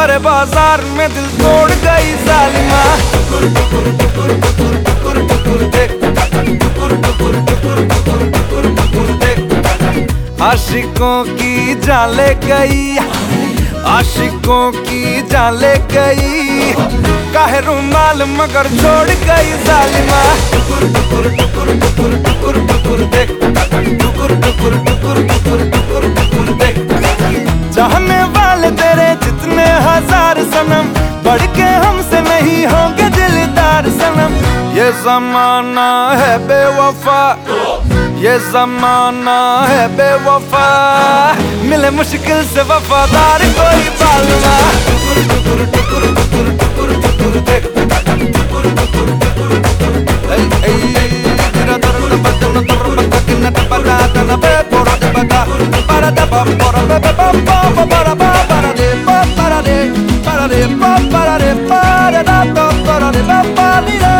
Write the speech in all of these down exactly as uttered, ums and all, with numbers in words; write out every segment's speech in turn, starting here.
भरे बाजार में दिल तोड़ गई जालिमा। टुकुर टुकुर टुकुर टुकुर टुकुर टुकुर देख, टुकुर टुकुर टुकुर टुकुर टुकुर टुकुर देख। आशिकों की जान ले गई, आशिकों की जान ले गई, काहे रुमाल मगर छोड़ गई जालिमा। टुकुर टुकुर टुकुर टुकुर टुकुर टुकुर देख, टुकुर टुकुर टुकुर टुकुर टुकुर टुकुर देख। चाहने वाले तेरे जितने हजार सनम, बढ़ के हमसे नहीं होंगे दिलदार सनम। ये जमाना है बेवफा, ये जमाना है बेवफा, मिले मुश्किल से वफादार कोई बालमा। टुकुर टुकुर टुकुर टुकुर टुकुर टुकुर देख, टुकुर टुकुर टुकुर टुकुर ऐ ऐ तेरा दर्द बदन दर्द तकिन तपदा तन बे पोरा दे बदा para da pa para ba ba ba ba para ba para de pa para de para de pa para de para da pa para de ba pa ni lo।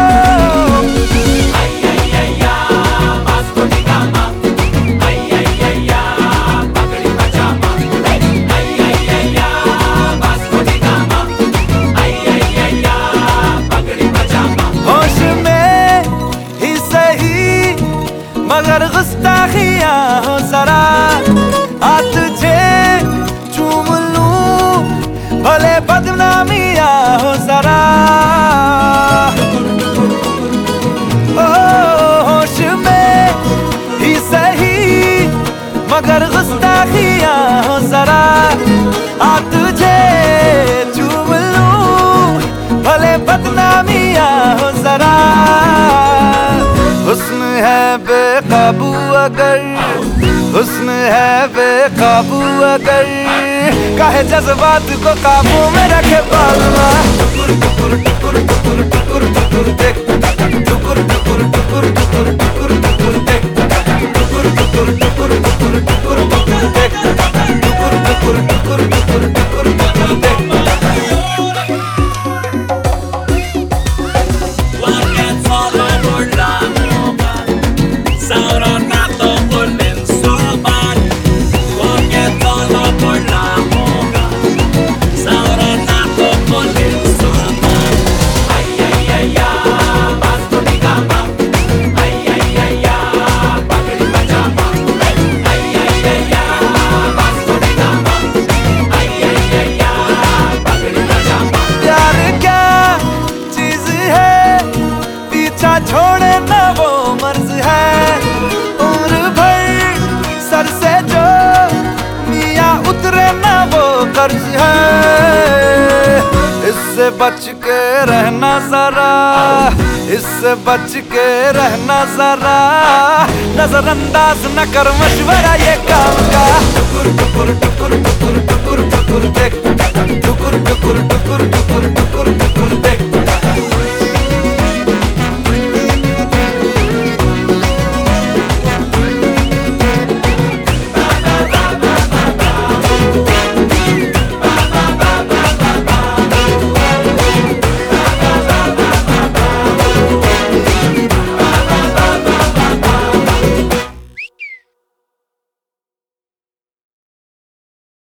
मगर गुस्ताखियां हो जरा, आ तुझे चूम लूं, भले बदनामियां हो जरा। ओ होश में ही सही, मगर गुस्ताखियां हो जरा, आ तुझे चूम लूं, भले बदनामियां हो जरा। हुस्न है बेकाबू अगर, हुस्न है बेकाबू अगर, काहे जज्बात को काबू में रखे बालमा। टुकुर टुकुर टुकुर टुकुर टुकुर टुकुर देख, टुकुर टुकुर टुकुर टुकुर टुकुर टुकुर देख, टुकुर टुकुर टुकुर टुकुर टुकुर टुकुर देख, टुकुर टुकुर टुकुर टुकुर टुकुर टुकुर देख। छोड़े ना वो मर्ज है, उम्र भर सर से जो मिया उतरे ना वो कर्ज है। इससे बच के रहना जरा, इससे बच के रहना जरा, नजरअंदाज न कर मशवरा ये काम का। टुकुर टुकुर टुकुर टुकुर टुकुर टुकुर देख, टुकुर टुकुर टुकुर टुकुर टुकुर